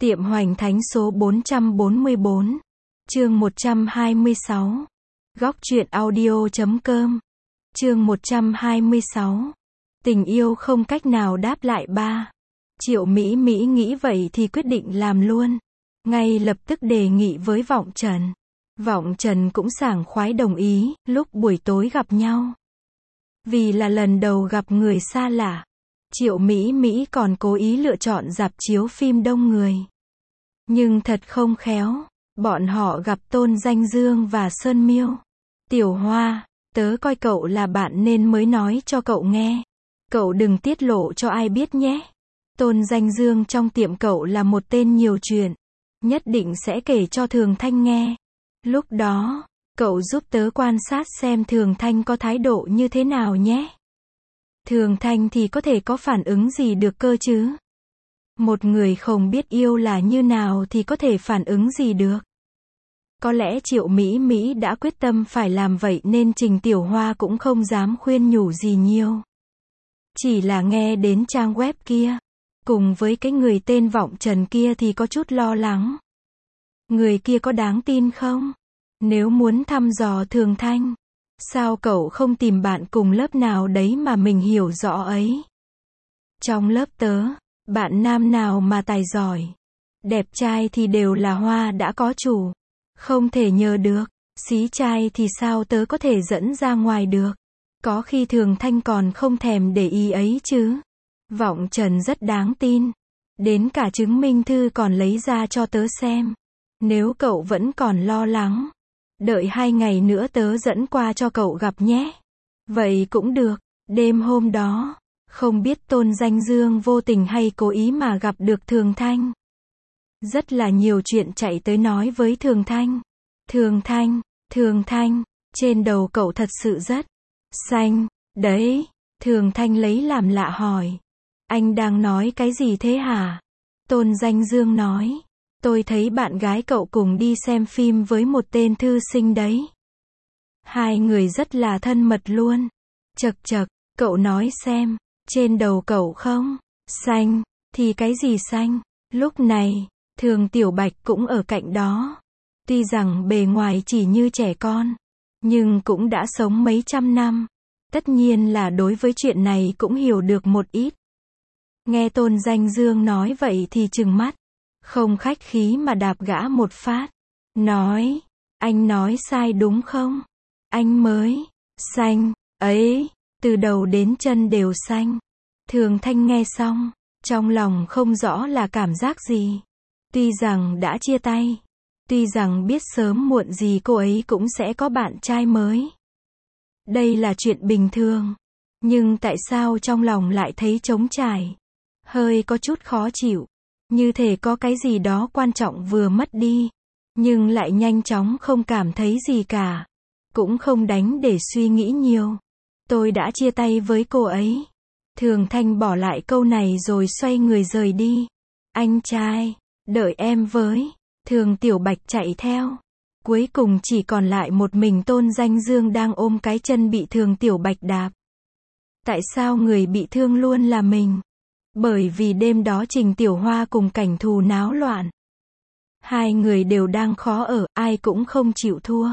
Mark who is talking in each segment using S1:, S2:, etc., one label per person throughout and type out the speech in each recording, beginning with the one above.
S1: Tiệm Hoành Thánh số 444, chương 126. Góc truyện audio.com. Chương 126. Tình yêu không cách nào đáp lại ba. Triệu Mỹ Mỹ nghĩ vậy thì quyết định làm luôn. Ngay lập tức đề nghị với Vọng Trần. Vọng Trần cũng sảng khoái đồng ý, lúc buổi tối gặp nhau. Vì là lần đầu gặp người xa lạ, Triệu Mỹ Mỹ còn cố ý lựa chọn rạp chiếu phim đông người. Nhưng thật không khéo, bọn họ gặp Tôn Danh Dương và Sơn Miêu. Tiểu Hoa, tớ coi cậu là bạn nên mới nói cho cậu nghe. Cậu đừng tiết lộ cho ai biết nhé. Tôn Danh Dương trong tiệm cậu là một tên nhiều chuyện. Nhất định sẽ kể cho Thường Thanh nghe. Lúc đó, cậu giúp tớ quan sát xem Thường Thanh có thái độ như thế nào nhé. Thường Thanh thì có thể có phản ứng gì được cơ chứ? Một người không biết yêu là như nào thì có thể phản ứng gì được? Có lẽ Triệu Mỹ Mỹ đã quyết tâm phải làm vậy nên Trình Tiểu Hoa cũng không dám khuyên nhủ gì nhiều. Chỉ là nghe đến trang web kia, cùng với cái người tên Vọng Trần kia thì có chút lo lắng. Người kia có đáng tin không? Nếu muốn thăm dò Thường Thanh, sao cậu không tìm bạn cùng lớp nào đấy mà mình hiểu rõ ấy? Trong lớp tớ, bạn nam nào mà tài giỏi, đẹp trai thì đều là Hoa đã có chủ. Không thể nhờ được, xí trai thì sao tớ có thể dẫn ra ngoài được. Có khi Thường Thanh còn không thèm để ý ấy chứ. Vọng Trần rất đáng tin. Đến cả chứng minh thư còn lấy ra cho tớ xem. Nếu cậu vẫn còn lo lắng, đợi 2 ngày nữa tớ dẫn qua cho cậu gặp nhé. Vậy cũng được. Đêm hôm đó, không biết Tôn Danh Dương vô tình hay cố ý mà gặp được Thường Thanh. Rất là nhiều chuyện chạy tới nói với Thường Thanh. Thường Thanh, trên đầu cậu thật sự rất xanh, đấy. Thường Thanh lấy làm lạ hỏi. Anh đang nói cái gì thế hả? Tôn Danh Dương nói. Tôi thấy bạn gái cậu cùng đi xem phim với một tên thư sinh đấy. Hai người rất là thân mật luôn. Chậc chậc, cậu nói xem, trên đầu cậu không xanh, thì cái gì xanh? Lúc này, Thường Tiểu Bạch cũng ở cạnh đó. Tuy rằng bề ngoài chỉ như trẻ con, nhưng cũng đã sống mấy trăm năm. Tất nhiên là đối với chuyện này cũng hiểu được một ít. Nghe Tôn Danh Dương nói vậy thì trừng mắt, không khách khí mà đạp gã một phát. Nói, anh nói sai đúng không? Anh mới xanh, ấy, từ đầu đến chân đều xanh. Thường Thanh nghe xong, trong lòng không rõ là cảm giác gì. Tuy rằng đã chia tay, tuy rằng biết sớm muộn gì cô ấy cũng sẽ có bạn trai mới. Đây là chuyện bình thường. Nhưng tại sao trong lòng lại thấy trống trải? Hơi có chút khó chịu. Như thể có cái gì đó quan trọng vừa mất đi. Nhưng lại nhanh chóng không cảm thấy gì cả. Cũng không đánh để suy nghĩ nhiều. Tôi đã chia tay với cô ấy. Thường Thanh bỏ lại câu này rồi xoay người rời đi. Anh trai, đợi em với. Thường Tiểu Bạch chạy theo. Cuối cùng chỉ còn lại một mình Tôn Danh Dương đang ôm cái chân bị Thường Tiểu Bạch đạp. Tại sao người bị thương luôn là mình? Bởi vì đêm đó Trình Tiểu Hoa cùng Cảnh Thù náo loạn. Hai người đều đang khó ở, ai cũng không chịu thua.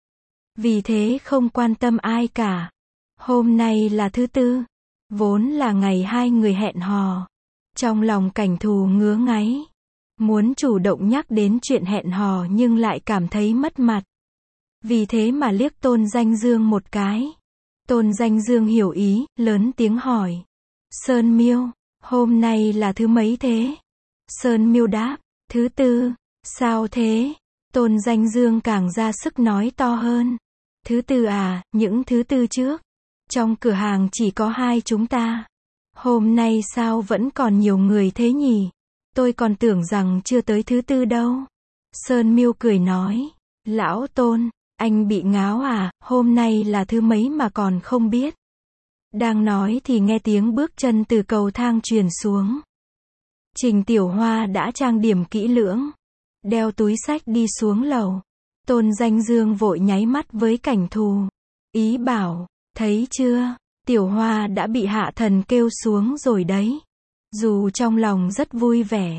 S1: Vì thế không quan tâm ai cả. Hôm nay là thứ tư, vốn là ngày hai người hẹn hò. Trong lòng Cảnh Thù ngứa ngáy, muốn chủ động nhắc đến chuyện hẹn hò nhưng lại cảm thấy mất mặt. Vì thế mà liếc Tôn Danh Dương một cái. Tôn Danh Dương hiểu ý, lớn tiếng hỏi. Sơn Miêu, hôm nay là thứ mấy thế? Sơn Miêu đáp, thứ tư. Sao thế? Tôn Danh Dương càng ra sức nói to hơn. Thứ tư à, những thứ tư trước. Trong cửa hàng chỉ có hai chúng ta. Hôm nay sao vẫn còn nhiều người thế nhỉ? Tôi còn tưởng rằng chưa tới thứ tư đâu. Sơn Miêu cười nói. Lão Tôn, anh bị ngáo à, hôm nay là thứ mấy mà còn không biết. Đang nói thì nghe tiếng bước chân từ cầu thang truyền xuống. Trình Tiểu Hoa đã trang điểm kỹ lưỡng, đeo túi xách đi xuống lầu. Tôn Danh Dương vội nháy mắt với Cảnh Thù. Ý bảo, thấy chưa, Tiểu Hoa đã bị hạ thần kêu xuống rồi đấy. Dù trong lòng rất vui vẻ,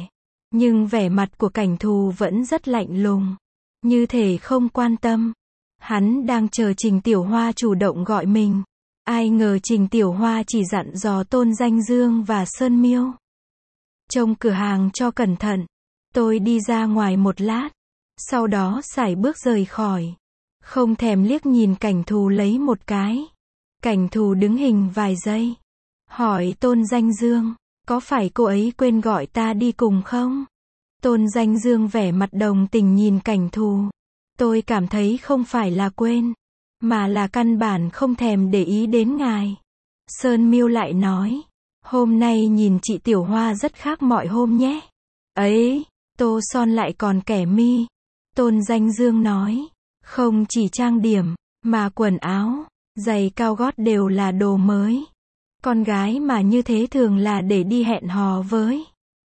S1: Nhưng vẻ mặt của Cảnh Thù vẫn rất lạnh lùng, như thể không quan tâm. Hắn đang chờ Trình Tiểu Hoa chủ động gọi mình. Ai ngờ Trình Tiểu Hoa chỉ dặn dò Tôn Danh Dương và Sơn Miêu trông cửa hàng cho cẩn thận. Tôi đi ra ngoài một lát, sau đó sải bước rời khỏi, không thèm liếc nhìn Cảnh Thù lấy một cái. Cảnh Thù đứng hình vài giây, hỏi Tôn Danh Dương, có phải cô ấy quên gọi ta đi cùng không? Tôn Danh Dương vẻ mặt đồng tình nhìn Cảnh Thù. Tôi cảm thấy không phải là quên, mà là căn bản không thèm để ý đến ngài. Sơn Miêu lại nói, hôm nay nhìn chị Tiểu Hoa rất khác mọi hôm nhé. Ấy, tô son lại còn kẻ mi. Tôn Danh Dương nói, không chỉ trang điểm, mà quần áo, giày cao gót đều là đồ mới. Con gái mà như thế thường là để đi hẹn hò với.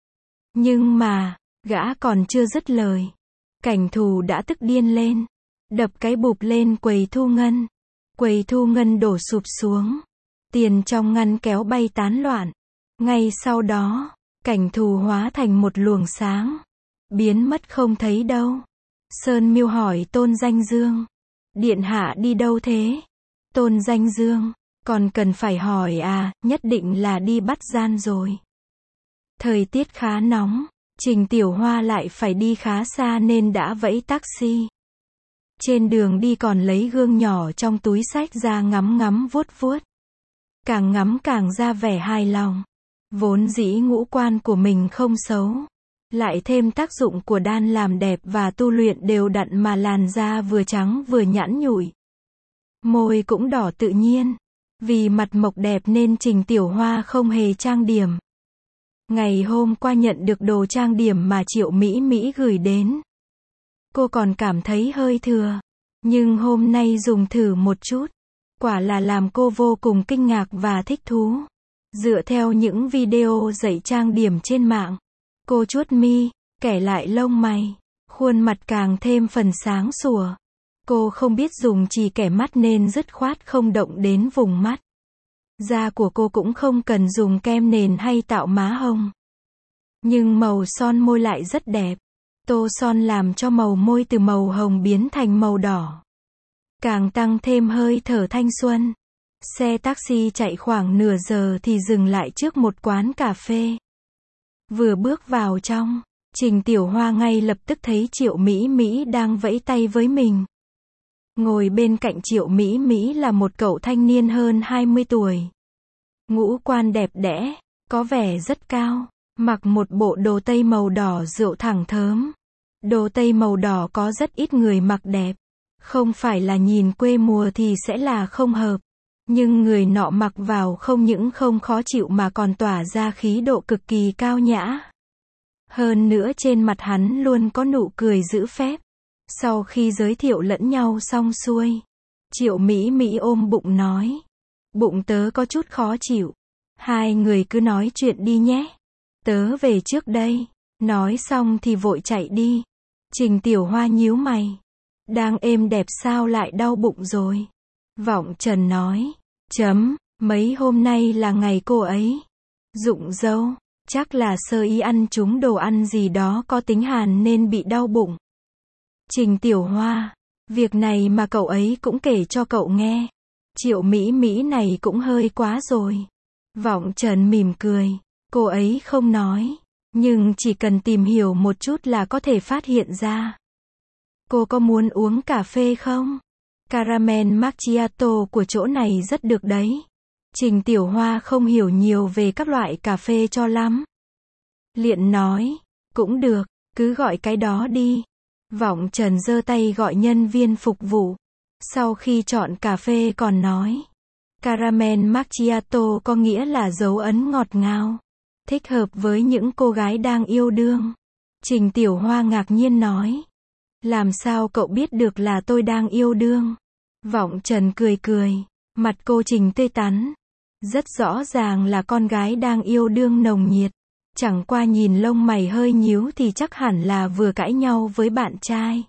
S1: Nhưng mà, gã còn chưa dứt lời, Cảnh Thù đã tức điên lên, đập cái bụp lên quầy thu ngân. Quầy thu ngân đổ sụp xuống, tiền trong ngăn kéo bay tán loạn. Ngay sau đó, Cảnh Thù hóa thành một luồng sáng, biến mất không thấy đâu. Sơn Miêu hỏi Tôn Danh Dương, điện hạ đi đâu thế? Tôn Danh Dương, còn cần phải hỏi à, nhất định là đi bắt gian rồi. Thời tiết khá nóng, Trình Tiểu Hoa lại phải đi khá xa nên đã vẫy taxi. Trên đường đi còn lấy gương nhỏ trong túi xách ra ngắm ngắm vuốt vuốt. Càng ngắm càng ra vẻ hài lòng. Vốn dĩ ngũ quan của mình không xấu, lại thêm tác dụng của đan làm đẹp và tu luyện đều đặn mà làn da vừa trắng vừa nhẵn nhụi. Môi cũng đỏ tự nhiên. Vì mặt mộc đẹp nên Trình Tiểu Hoa không hề trang điểm. Ngày hôm qua nhận được đồ trang điểm mà Triệu Mỹ Mỹ gửi đến, cô còn cảm thấy hơi thừa. Nhưng hôm nay dùng thử một chút, quả là làm cô vô cùng kinh ngạc và thích thú. Dựa theo những video dạy trang điểm trên mạng, cô chuốt mi, kẻ lại lông mày, khuôn mặt càng thêm phần sáng sủa. Cô không biết dùng chì kẻ mắt nên dứt khoát không động đến vùng mắt. Da của cô cũng không cần dùng kem nền hay tạo má hồng. Nhưng màu son môi lại rất đẹp. Tô son làm cho màu môi từ màu hồng biến thành màu đỏ, càng tăng thêm hơi thở thanh xuân. Xe taxi chạy khoảng nửa giờ thì dừng lại trước một quán cà phê. Vừa bước vào trong, Trình Tiểu Hoa ngay lập tức thấy Triệu Mỹ Mỹ đang vẫy tay với mình. Ngồi bên cạnh Triệu Mỹ Mỹ là một cậu thanh niên hơn 20 tuổi. Ngũ quan đẹp đẽ, có vẻ rất cao, mặc một bộ đồ tây màu đỏ rượu thẳng thớm. Đồ tây màu đỏ có rất ít người mặc đẹp. Không phải là nhìn quê mùa thì sẽ là không hợp. Nhưng người nọ mặc vào không những không khó chịu mà còn tỏa ra khí độ cực kỳ cao nhã. Hơn nữa trên mặt hắn luôn có nụ cười giữ phép. Sau khi giới thiệu lẫn nhau xong xuôi, Triệu Mỹ Mỹ ôm bụng nói, bụng tớ có chút khó chịu. Hai người cứ nói chuyện đi nhé. Tớ về trước đây. Nói xong thì vội chạy đi. Trình Tiểu Hoa nhíu mày. Đang êm đẹp sao lại đau bụng rồi? Vọng Trần nói, mấy hôm nay là ngày cô ấy rụng râu, chắc là sơ ý ăn trúng đồ ăn gì đó có tính hàn nên bị đau bụng. Trình Tiểu Hoa, việc này mà cậu ấy cũng kể cho cậu nghe. Triệu Mỹ Mỹ này cũng hơi quá rồi. Vọng Trần mỉm cười, cô ấy không nói, nhưng chỉ cần tìm hiểu một chút là có thể phát hiện ra. Cô có muốn uống cà phê không? Caramel macchiato của chỗ này rất được đấy. Trình Tiểu Hoa không hiểu nhiều về các loại cà phê cho lắm. Liền nói, cũng được, cứ gọi cái đó đi. Vọng Trần giơ tay gọi nhân viên phục vụ. Sau khi chọn cà phê còn nói, caramel macchiato có nghĩa là dấu ấn ngọt ngào, thích hợp với những cô gái đang yêu đương. Trình Tiểu Hoa ngạc nhiên nói, làm sao cậu biết được là tôi đang yêu đương? Vọng Trần cười cười, mặt cô Trình tươi tắn. Rất rõ ràng là con gái đang yêu đương nồng nhiệt. Chẳng qua nhìn lông mày hơi nhíu thì chắc hẳn là vừa cãi nhau với bạn trai.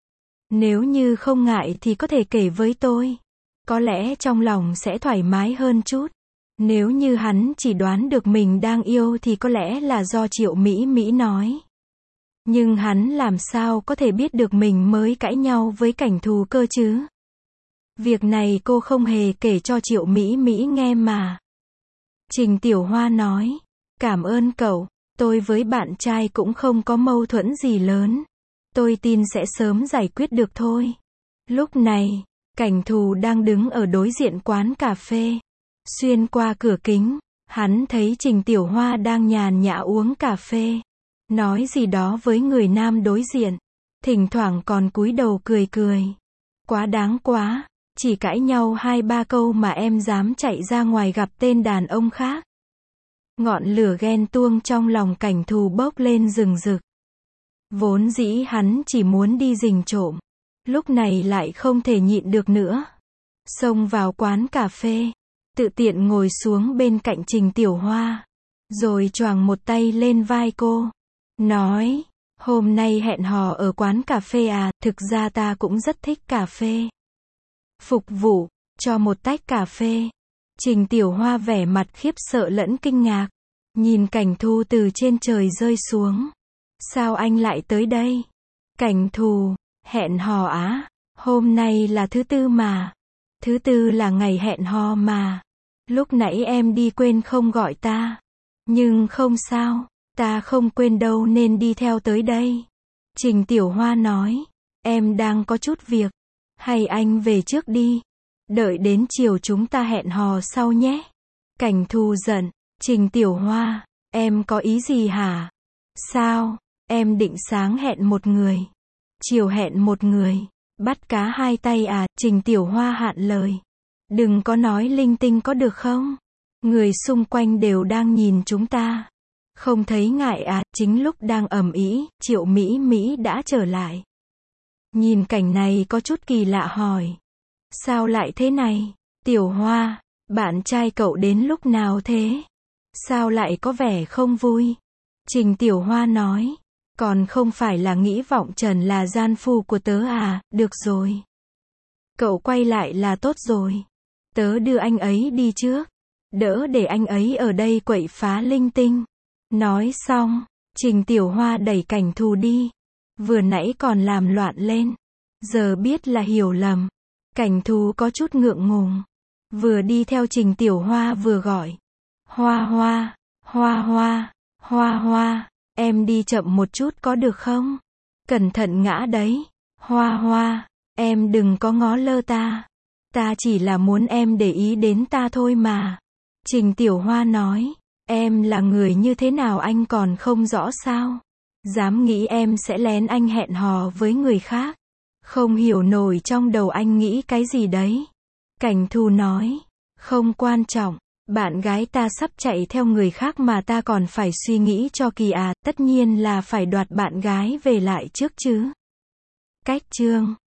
S1: Nếu như không ngại thì có thể kể với tôi. Có lẽ trong lòng sẽ thoải mái hơn chút. Nếu như hắn chỉ đoán được mình đang yêu thì có lẽ là do Triệu Mỹ Mỹ nói. Nhưng hắn làm sao có thể biết được mình mới cãi nhau với Cảnh Thù cơ chứ? Việc này cô không hề kể cho Triệu Mỹ Mỹ nghe mà. Trình Tiểu Hoa nói, cảm ơn cậu, tôi với bạn trai cũng không có mâu thuẫn gì lớn. Tôi tin sẽ sớm giải quyết được thôi. Lúc này, Cảnh Thù đang đứng ở đối diện quán cà phê. Xuyên qua cửa kính, hắn thấy Trình Tiểu Hoa đang nhàn nhã uống cà phê. Nói gì đó với người nam đối diện. Thỉnh thoảng còn cúi đầu cười cười. Quá đáng quá, chỉ cãi nhau 2-3 câu mà em dám chạy ra ngoài gặp tên đàn ông khác. Ngọn lửa ghen tuông trong lòng Cảnh Thù bốc lên rừng rực. Vốn dĩ hắn chỉ muốn đi rình trộm. Lúc này lại không thể nhịn được nữa. Xông vào quán cà phê. Tự tiện ngồi xuống bên cạnh Trình Tiểu Hoa. Rồi choàng một tay lên vai cô. Nói, hôm nay hẹn hò ở quán cà phê à, thực ra ta cũng rất thích cà phê. Phục vụ, cho một tách cà phê. Trình Tiểu Hoa vẻ mặt khiếp sợ lẫn kinh ngạc. Nhìn Cảnh Thù từ trên trời rơi xuống. Sao anh lại tới đây? Cảnh Thù, hẹn hò á? Hôm nay là thứ tư mà. Thứ tư là ngày hẹn hò mà. Lúc nãy em đi quên không gọi ta. Nhưng không sao, ta không quên đâu nên đi theo tới đây. Trình Tiểu Hoa nói, em đang có chút việc. Hay anh về trước đi. Đợi đến chiều chúng ta hẹn hò sau nhé. Cảnh Thù giận, Trình Tiểu Hoa, em có ý gì hả? Sao, em định sáng hẹn một người, chiều hẹn một người, bắt cá hai tay à? Trình Tiểu Hoa hạn lời. Đừng có nói linh tinh có được không? Người xung quanh đều đang nhìn chúng ta. Không thấy ngại à? Chính lúc đang ầm ĩ, Triệu Mỹ Mỹ đã trở lại. Nhìn cảnh này có chút kỳ lạ hỏi. Sao lại thế này? Tiểu Hoa, bạn trai cậu đến lúc nào thế? Sao lại có vẻ không vui? Trình Tiểu Hoa nói. Còn không phải là nghĩ Vọng Trần là gian phu của tớ à? Được rồi. Cậu quay lại là tốt rồi. Tớ đưa anh ấy đi trước. Đỡ để anh ấy ở đây quậy phá linh tinh. Nói xong, Trình Tiểu Hoa đẩy Cảnh Thù đi. Vừa nãy còn làm loạn lên. Giờ biết là hiểu lầm. Cảnh Thù có chút ngượng ngùng. Vừa đi theo Trình Tiểu Hoa vừa gọi. Hoa Hoa, Hoa Hoa, Hoa Hoa, em đi chậm một chút có được không? Cẩn thận ngã đấy. Hoa Hoa, em đừng có ngó lơ ta. Ta chỉ là muốn em để ý đến ta thôi mà. Trình Tiểu Hoa nói, em là người như thế nào anh còn không rõ sao? Dám nghĩ em sẽ lén anh hẹn hò với người khác. Không hiểu nổi trong đầu anh nghĩ cái gì đấy. Cảnh Thù nói, không quan trọng, bạn gái ta sắp chạy theo người khác mà ta còn phải suy nghĩ cho kỳ à, tất nhiên là phải đoạt bạn gái về lại trước chứ. Cách chương